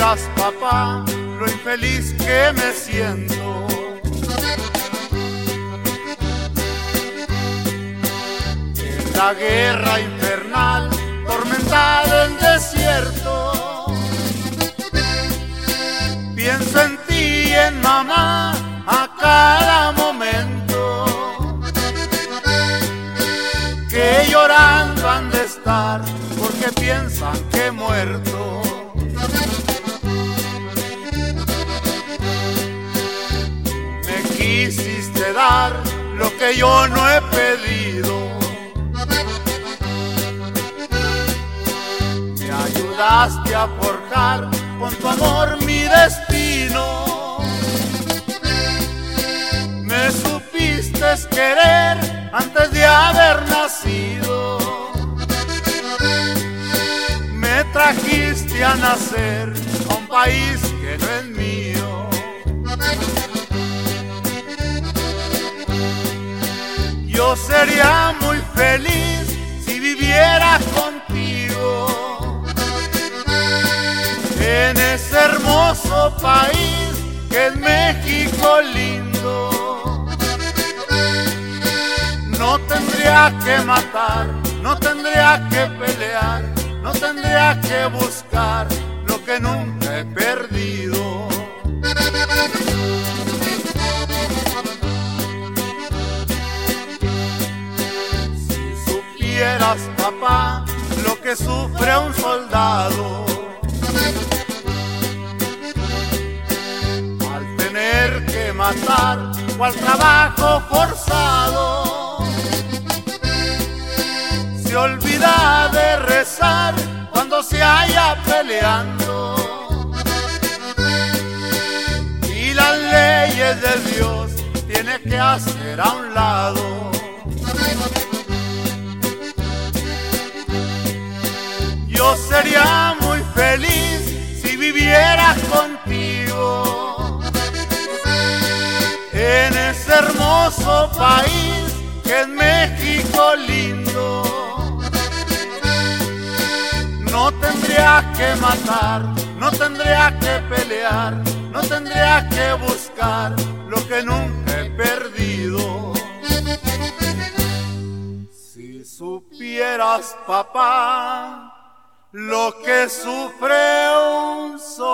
supieras, papá, lo infeliz que me siento. En la guerra infernal, tormentada el desierto, pienso en ti y en mamá a cada momento, que llorando han de estar porque piensan que he muerto. Me quisiste dar lo que yo no he pedido, me ayudaste a forjar con tu amor mi destino, me supiste querer antes de haber nacido, me trajiste a nacer a un país que no es mío. Yo sería muy feliz si viviera contigo en ese hermoso país que es México lindo. No tendría que matar, no tendría que pelear, no tendría que buscar lo que nunca he perdido. Si supieras, papá, lo que sufre un soldado al tener que matar o al trabajo forzado, se olvida de rezar cuando se haya peleando, y las leyes de Dios tiene que hacer a un lado. Yo sería muy feliz si viviera contigo en ese hermoso país que es México lindo. No tendría que matar, no tendría que pelear, no tendría que buscar lo que nunca he perdido. Si supieras, papá, lo que sufre un soldado.